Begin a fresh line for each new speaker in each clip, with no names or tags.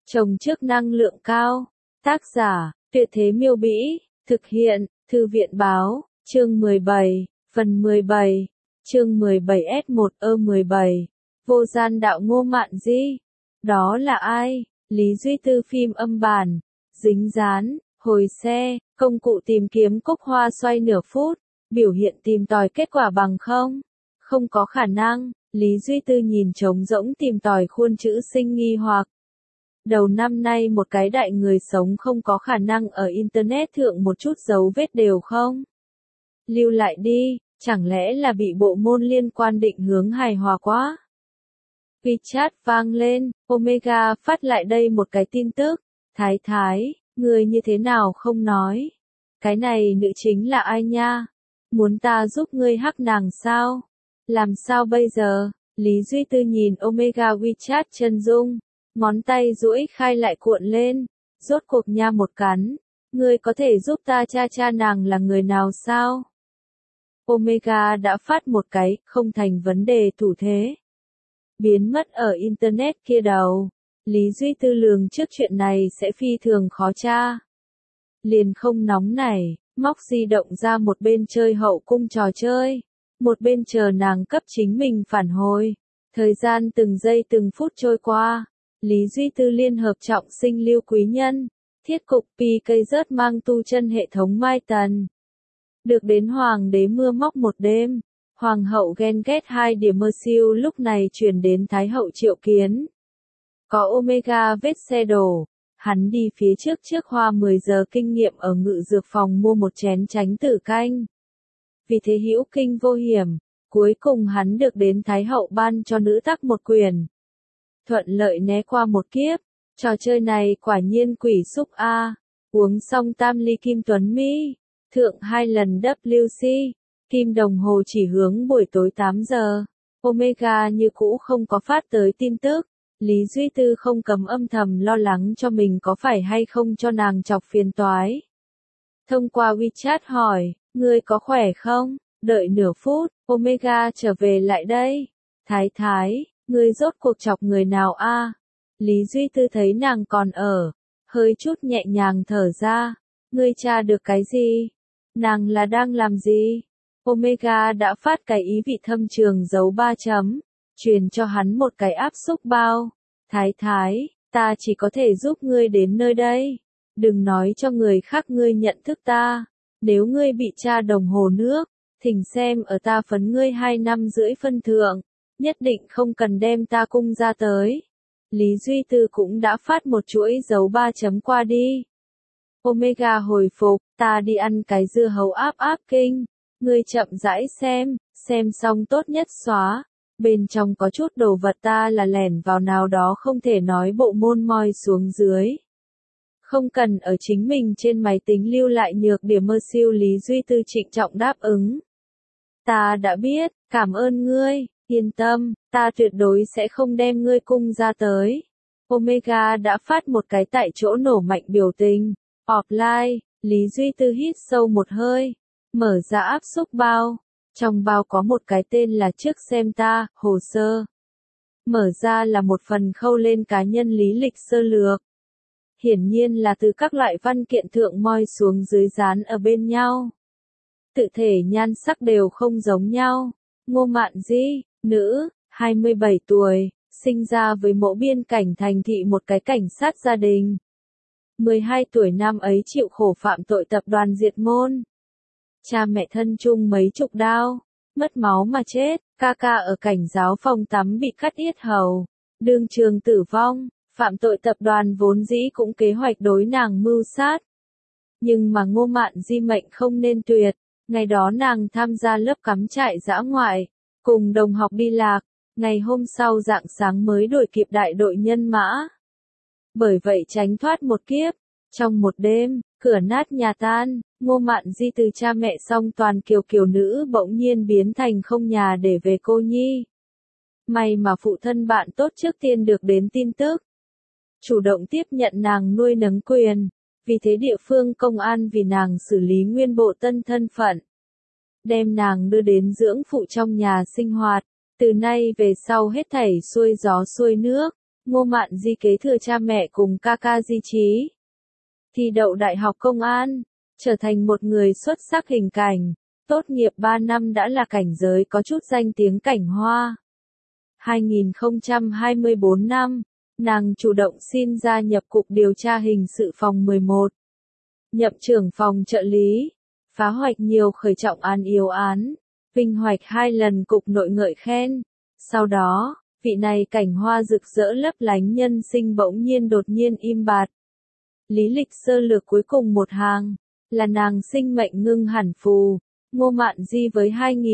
Trồng trước năng lượng cao. Tác giả, Tuyệt Thế Miêu Bĩ. Thực hiện, Thư viện Báo. Chương 17. Phần 17. Chương 17S1E17. Vô gian đạo Ngô Mạn Di. Đó là ai? Lý Duy Tư phim âm bản. Dính dán, hồi xe, công cụ tìm kiếm cúc hoa xoay nửa phút. Biểu hiện tìm tòi kết quả bằng không? Không có khả năng. Lý Duy Tư nhìn trống rỗng tìm tòi khuôn chữ sinh nghi hoặc. Đầu năm nay một cái đại người sống không có khả năng ở Internet thượng một chút dấu vết đều không? Lưu lại đi, chẳng lẽ là bị bộ môn liên quan định hướng hài hòa quá? WeChat vang lên, Omega phát lại đây một cái tin tức. Thái thái, người như thế nào không nói? Cái này nữ chính là ai nha? Muốn ta giúp ngươi hắc nàng sao? Làm sao bây giờ? Lý Duy Tư nhìn Omega WeChat chân dung. Ngón tay duỗi khai lại cuộn lên. Rốt cuộc nha một cắn. Ngươi có thể giúp ta tra nàng là người nào sao? Omega đã phát một cái, không thành vấn đề thủ thế. Biến mất ở Internet kia đầu. Lý Duy Tư lường trước chuyện này sẽ phi thường khó tra. Liền không nóng nảy, móc di động ra một bên chơi hậu cung trò chơi. Một bên chờ nàng cấp chính mình phản hồi. Thời gian từng giây từng phút trôi qua. Lý Duy Tư liên hợp trọng sinh Lưu Quý Nhân. Thiết cục PK rớt mang tu chân hệ thống Mai Tần. Được đến Hoàng đế mưa móc một đêm. Hoàng hậu ghen ghét 2 điểm mơ siêu lúc này chuyển đến Thái hậu Triệu Kiến. Có Omega vết xe đổ. Hắn đi phía trước hoa 10 giờ kinh nghiệm ở ngự dược phòng mua một chén tránh tử canh. Vì thế hữu kinh vô hiểm. Cuối cùng hắn được đến Thái hậu ban cho nữ tắc một quyền. Thuận lợi né qua một kiếp. Trò chơi này quả nhiên quỷ xúc a. Uống xong tam ly kim tuấn mỹ. Thượng 2 lần WC. Kim đồng hồ chỉ hướng buổi tối 8 giờ. Omega như cũ không có phát tới tin tức. Lý Duy Tư không cầm âm thầm lo lắng cho mình có phải hay không cho nàng chọc phiền toái. Thông qua WeChat hỏi, ngươi có khỏe không? Đợi nửa phút, Omega trở về lại đây. Thái thái, ngươi rốt cuộc chọc người nào a? Lý Duy Tư thấy nàng còn ở. Hơi chút nhẹ nhàng thở ra. Ngươi tra được cái gì? Nàng là đang làm gì? Omega đã phát cái ý vị thâm trường dấu 3 chấm. Truyền cho hắn một cái áp xúc bao. Thái thái, ta chỉ có thể giúp ngươi đến nơi đây. Đừng nói cho người khác ngươi nhận thức ta. Nếu ngươi bị tra đồng hồ nước, thỉnh xem ở ta phấn ngươi 2 năm rưỡi phân thượng. Nhất định không cần đem ta cung ra tới. Lý Duy Tư cũng đã phát một chuỗi dấu 3 chấm qua đi. Omega hồi phục, ta đi ăn cái dưa hấu áp kinh. Ngươi chậm rãi xem xong tốt nhất xóa. Bên trong có chút đồ vật ta là lẻn vào nào đó không thể nói bộ môn moi xuống dưới. Không cần ở chính mình trên máy tính lưu lại nhược điểm mơ siêu. Lý Duy Tư trịnh trọng đáp ứng. Ta đã biết, cảm ơn ngươi, yên tâm, ta tuyệt đối sẽ không đem ngươi cung ra tới. Omega đã phát một cái tại chỗ nổ mạnh biểu tình. Offline, Lý Duy Tư hít sâu một hơi, mở ra áp xúc bao. Trong bao có một cái tên là trước xem ta, hồ sơ. Mở ra là một phần khâu lên cá nhân lý lịch sơ lược. Hiển nhiên là từ các loại văn kiện thượng moi xuống dưới dán ở bên nhau. Tự thể nhan sắc đều không giống nhau. Ngô Mạn Di, nữ, 27 tuổi, sinh ra với mẫu biên cảnh thành thị một cái cảnh sát gia đình. 12 tuổi năm ấy chịu khổ phạm tội tập đoàn diệt môn. Cha mẹ thân chung mấy chục đao, mất máu mà chết, ca ở cảnh giáo phòng tắm bị cắt yết hầu, đương trường tử vong, phạm tội tập đoàn vốn dĩ cũng kế hoạch đối nàng mưu sát. Nhưng mà Ngô Mạn Di mệnh không nên tuyệt, ngày đó nàng tham gia lớp cắm trại dã ngoại, cùng đồng học đi lạc, ngày hôm sau rạng sáng mới đuổi kịp đại đội nhân mã. Bởi vậy tránh thoát một kiếp, trong một đêm, cửa nát nhà tan. Ngô Mạn Di từ cha mẹ song toàn kiều nữ bỗng nhiên biến thành không nhà để về cô nhi. May mà phụ thân bạn tốt trước tiên được đến tin tức. Chủ động tiếp nhận nàng nuôi nấng quyền. Vì thế địa phương công an vì nàng xử lý nguyên bộ tân thân phận. Đem nàng đưa đến dưỡng phụ trong nhà sinh hoạt. Từ nay về sau hết thảy xuôi gió xuôi nước. Ngô Mạn Di kế thừa cha mẹ cùng ca ca di trí. Thi đậu Đại học Công an, trở thành một người xuất sắc hình cảnh, tốt nghiệp 3 năm đã là cảnh giới có chút danh tiếng cảnh hoa. 2024 năm, nàng chủ động xin gia nhập Cục Điều tra Hình sự phòng 11. Nhậm trưởng phòng trợ lý, phá hoạch nhiều khởi trọng án yếu án, vinh hoạch 2 lần Cục Nội ngợi khen. Sau đó, vị này cảnh hoa rực rỡ lấp lánh nhân sinh bỗng nhiên đột nhiên im bặt. Lý lịch sơ lược cuối cùng một hàng, là nàng sinh mệnh ngưng hẳn phù. Ngô Mạn Di với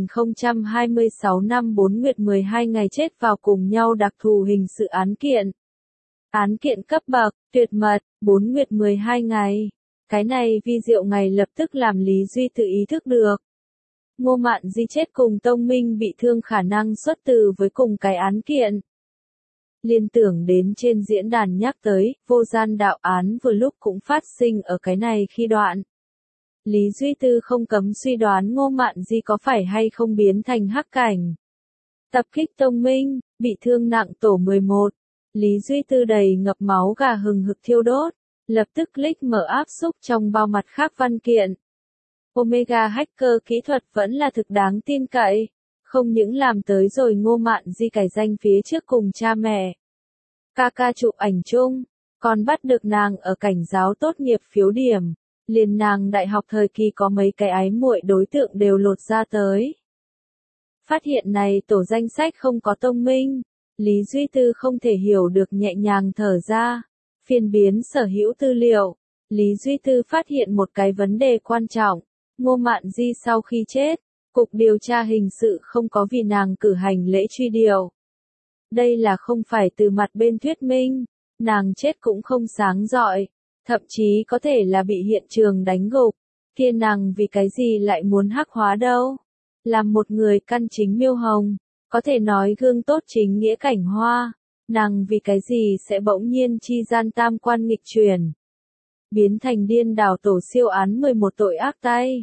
2026 năm 4 nguyệt 12 ngày chết vào cùng nhau đặc thù hình sự án kiện. Án kiện cấp bậc, tuyệt mật, 4 nguyệt 12 ngày. Cái này vi diệu ngày lập tức làm Lý Duy tự ý thức được. Ngô Mạn Di chết cùng Tông Minh bị thương khả năng xuất từ với cùng cái án kiện. Liên tưởng đến trên diễn đàn nhắc tới, vô gian đạo án vừa lúc cũng phát sinh ở cái này khi đoạn. Lý Duy Tư không cấm suy đoán Ngô Mạn Di có phải hay không biến thành hắc cảnh. Tập kích Tông Minh, bị thương nặng tổ 11. Lý Duy Tư đầy ngập máu gà hừng hực thiêu đốt, lập tức click mở áp xúc trong bao mặt khác văn kiện. Omega hacker kỹ thuật vẫn là thực đáng tin cậy, không những làm tới rồi Ngô Mạn Di cải danh phía trước cùng cha mẹ. Ca ca chụp ảnh chung, còn bắt được nàng ở cảnh giáo tốt nghiệp phiếu điểm. Liền nàng đại học thời kỳ có mấy cái ái muội đối tượng đều lột ra tới. Phát hiện này tổ danh sách không có Tông Minh, Lý Duy Tư không thể hiểu được nhẹ nhàng thở ra. Phiên biến sở hữu tư liệu, Lý Duy Tư phát hiện một cái vấn đề quan trọng. Ngô Mạn Di sau khi chết, Cục Điều tra Hình sự không có vì nàng cử hành lễ truy điệu. Đây là không phải từ mặt bên thuyết minh, nàng chết cũng không sáng rọi. Thậm chí có thể là bị hiện trường đánh gục, kia nàng vì cái gì lại muốn hắc hóa đâu. Làm một người căn chính miêu hồng, có thể nói gương tốt chính nghĩa cảnh hoa, nàng vì cái gì sẽ bỗng nhiên chi gian tam quan nghịch chuyển. Biến thành điên đảo tổ siêu án 11 tội ác tay.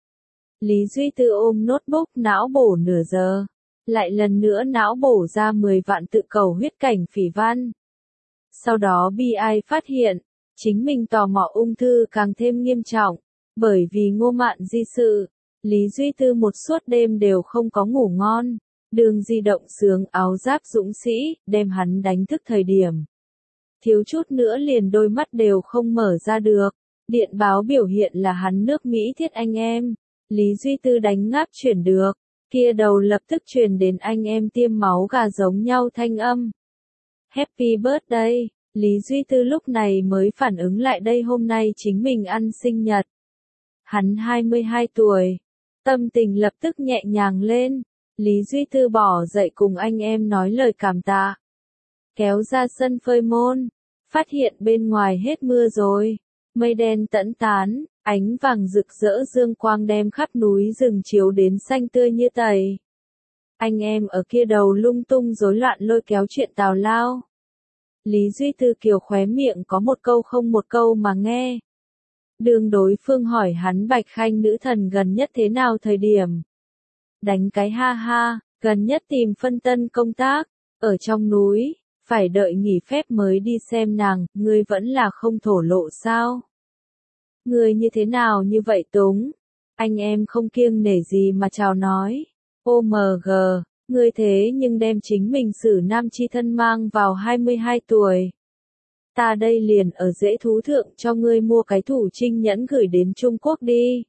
Lý Duy Tư ôm notebook não bổ nửa giờ, lại lần nữa não bổ ra 10 vạn tự cầu huyết cảnh phỉ văn. Sau đó bi ai phát hiện, chính mình tò mò ung thư càng thêm nghiêm trọng, bởi vì Ngô Mạn Di sự, Lý Duy Tư một suốt đêm đều không có ngủ ngon, đường di động sướng áo giáp dũng sĩ, đem hắn đánh thức thời điểm. Thiếu chút nữa liền đôi mắt đều không mở ra được, điện báo biểu hiện là hắn nước Mỹ thiết anh em, Lý Duy Tư đánh ngáp chuyển được, kia đầu lập tức truyền đến anh em tiêm máu gà giống nhau thanh âm. Happy birthday! Lý Duy Tư lúc này mới phản ứng lại đây hôm nay chính mình ăn sinh nhật. Hắn 22 tuổi. Tâm tình lập tức nhẹ nhàng lên. Lý Duy Tư bỏ dậy cùng anh em nói lời cảm tạ. Kéo ra sân phơi môn. Phát hiện bên ngoài hết mưa rồi. Mây đen tẫn tán, ánh vàng rực rỡ dương quang đem khắp núi rừng chiếu đến xanh tươi như tẩy. Anh em ở kia đầu lung tung rối loạn lôi kéo chuyện tào lao. Lý Duy Tư kiều khóe miệng có một câu không một câu mà nghe. Đường đối phương hỏi hắn Bạch Khanh nữ thần gần nhất thế nào thời điểm. Đánh cái ha ha, gần nhất tìm phân tân công tác, ở trong núi, phải đợi nghỉ phép mới đi xem nàng, ngươi vẫn là không thổ lộ sao. Ngươi như thế nào như vậy Túng? Anh em không kiêng nể gì mà chào nói. OMG. Ngươi thế nhưng đem chính mình xử nam chi thân mang vào 22 tuổi. Ta đây liền ở dễ thú thượng cho ngươi mua cái thủ trinh nhẫn gửi đến Trung Quốc đi.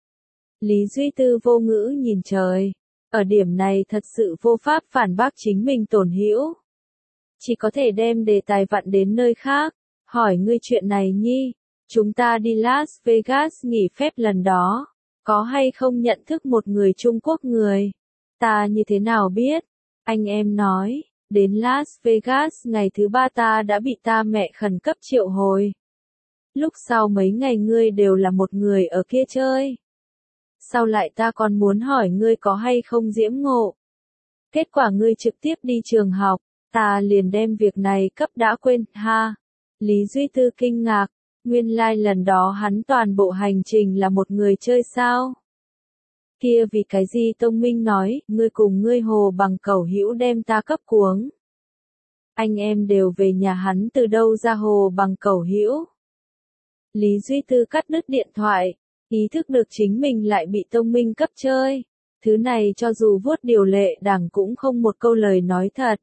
Lý Duy Tư vô ngữ nhìn trời. Ở điểm này thật sự vô pháp phản bác chính mình tổn hữu. Chỉ có thể đem đề tài vặn đến nơi khác. Hỏi ngươi chuyện này nhi. Chúng ta đi Las Vegas nghỉ phép lần đó. Có hay không nhận thức một người Trung Quốc người? Ta như thế nào biết? Anh em nói, đến Las Vegas ngày thứ 3 ta đã bị ta mẹ khẩn cấp triệu hồi. Lúc sau mấy ngày ngươi đều là một người ở kia chơi. Sau lại ta còn muốn hỏi ngươi có hay không diễm ngộ. Kết quả ngươi trực tiếp đi trường học, ta liền đem việc này cấp đã quên, ha. Lý Duy Tư kinh ngạc, nguyên lai lần đó hắn toàn bộ hành trình là một người chơi sao? Kia vì cái gì Tông Minh nói, ngươi cùng ngươi hồ bằng cẩu hữu đem ta cấp cuống. anh em đều về nhà hắn từ đâu ra hồ bằng cẩu hữu. Lý Duy Tư cắt đứt điện thoại, ý thức được chính mình lại bị Tông Minh cấp chơi. Thứ này cho dù vuốt điều lệ đảng cũng không một câu lời nói thật.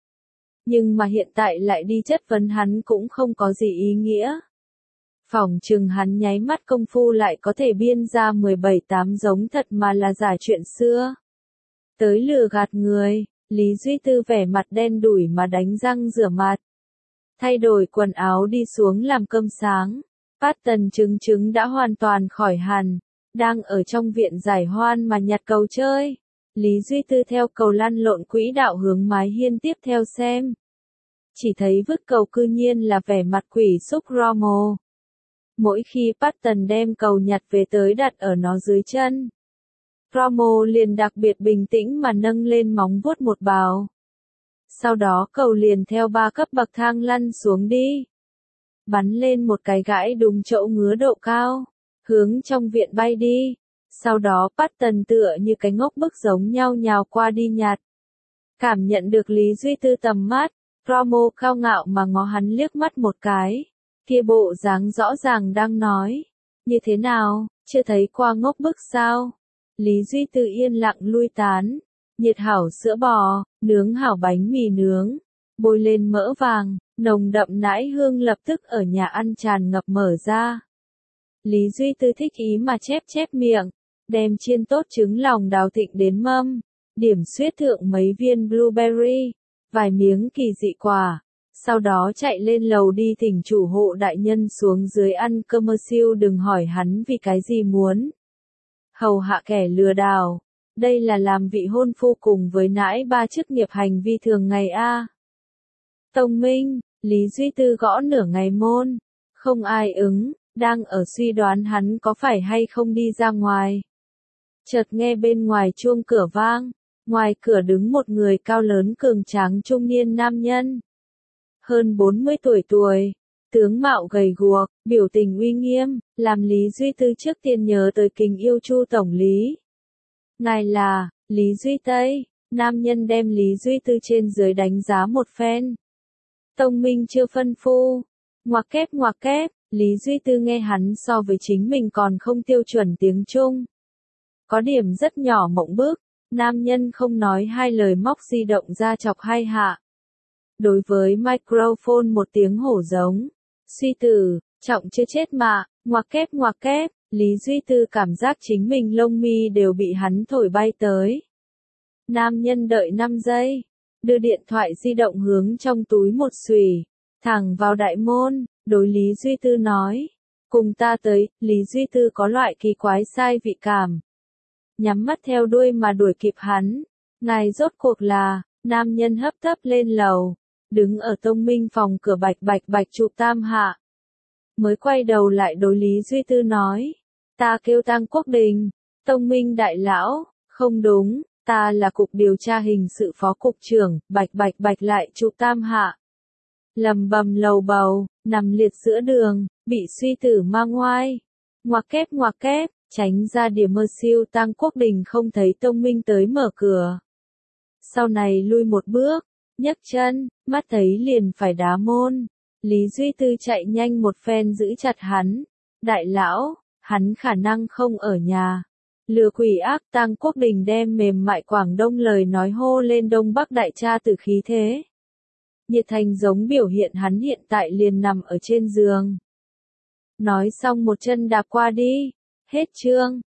Nhưng mà hiện tại lại đi chất vấn hắn cũng không có gì ý nghĩa. Phỏng chừng hắn nháy mắt công phu lại có thể biên ra 17-8 giống thật mà là giả chuyện xưa. Tới lừa gạt người, Lý Duy Tư vẻ mặt đen đủi mà đánh răng rửa mặt. Thay đổi quần áo đi xuống làm cơm sáng. Patton chứng đã hoàn toàn khỏi hẳn, đang ở trong viện giải hoan mà nhặt cầu chơi. Lý Duy Tư theo cầu lăn lộn quỹ đạo hướng mái hiên tiếp theo xem. Chỉ thấy vứt cầu cư nhiên là vẻ mặt quỷ xúc Rommel. Mỗi khi Patton đem cầu nhặt về tới đặt ở nó dưới chân, Rommel liền đặc biệt bình tĩnh mà nâng lên móng vuốt một bào. Sau đó cầu liền theo 3 cấp bậc thang lăn xuống đi. Bắn lên một cái gãi đúng chỗ ngứa độ cao, hướng trong viện bay đi. Sau đó Patton tựa như cái ngốc bức giống nhau nhào qua đi nhặt. Cảm nhận được Lý Duy Tư tầm mắt, Rommel cao ngạo mà ngó hắn liếc mắt một cái. Kia bộ dáng rõ ràng đang nói. Như thế nào, chưa thấy qua ngốc bức sao? Lý Duy Tư yên lặng lui tán. Nhiệt hảo sữa bò, nướng hảo bánh mì nướng, bôi lên mỡ vàng, nồng đậm nãi hương lập tức ở nhà ăn tràn ngập mở ra. Lý Duy Tư thích ý mà chép miệng, đem chiên tốt trứng lòng đào thịnh đến mâm, điểm xuyết thượng mấy viên blueberry, vài miếng kỳ dị quả, sau đó chạy lên lầu đi thỉnh chủ hộ đại nhân xuống dưới ăn cơm siêu đừng hỏi hắn vì cái gì muốn. Hầu hạ kẻ lừa đảo. Đây là làm vị hôn phu cùng với nãi ba chức nghiệp hành vi thường ngày a. Tông Minh, Lý Duy Tư gõ nửa ngày môn, không ai ứng, đang ở suy đoán hắn có phải hay không đi ra ngoài. Chợt nghe bên ngoài chuông cửa vang, ngoài cửa đứng một người cao lớn cường tráng trung niên nam nhân. Hơn 40 tuổi, tướng mạo gầy guộc, biểu tình uy nghiêm, làm Lý Duy Tư trước tiên nhớ tới kính yêu Chu tổng lý. Ngài là, Lý Duy Tây, nam nhân đem Lý Duy Tư trên dưới đánh giá một phen. Tông Minh chưa phân phu, ngoặc kép, Lý Duy Tư nghe hắn so với chính mình còn không tiêu chuẩn tiếng Trung. Có điểm rất nhỏ mộng bức, nam nhân không nói hai lời móc di động ra chọc hai hạ. Đối với microphone một tiếng hổ giống, suy tử, trọng chưa chết mà, ngoặc kép. Lý Duy Tư cảm giác chính mình lông mi đều bị hắn thổi bay tới. Nam nhân đợi 5 giây, đưa điện thoại di động hướng trong túi một xùy, thẳng vào đại môn, đối Lý Duy Tư nói. Cùng ta tới, Lý Duy Tư có loại kỳ quái sai vị cảm. Nhắm mắt theo đuôi mà đuổi kịp hắn. Ngài rốt cuộc là, nam nhân hấp tấp lên lầu, đứng ở Tông Minh phòng cửa bạch chụp tam hạ. Mới quay đầu lại đối Lý Duy Tư nói. Ta kêu Tang Quốc Đình, Tông Minh đại lão, không đúng, ta là cục điều tra hình sự phó cục trưởng, bạch lại chụp tam hạ. Lầm bầm lầu bầu, nằm liệt giữa đường, bị suy tử mang ngoai. Ngoặc kép, tránh ra điểm mơ siêu Tang Quốc Đình không thấy Tông Minh tới mở cửa. Sau này lui một bước, nhấc chân, mắt thấy liền phải đá môn. Lý Duy Tư chạy nhanh một phen giữ chặt hắn. Đại lão, hắn khả năng không ở nhà. Lừa quỷ ác Tang Quốc Đình đem mềm mại Quảng Đông lời nói hô lên Đông Bắc đại tra tử khí thế. Nhiệt thành giống biểu hiện hắn hiện tại liền nằm ở trên giường. Nói xong một chân đạp qua đi. Hết chương.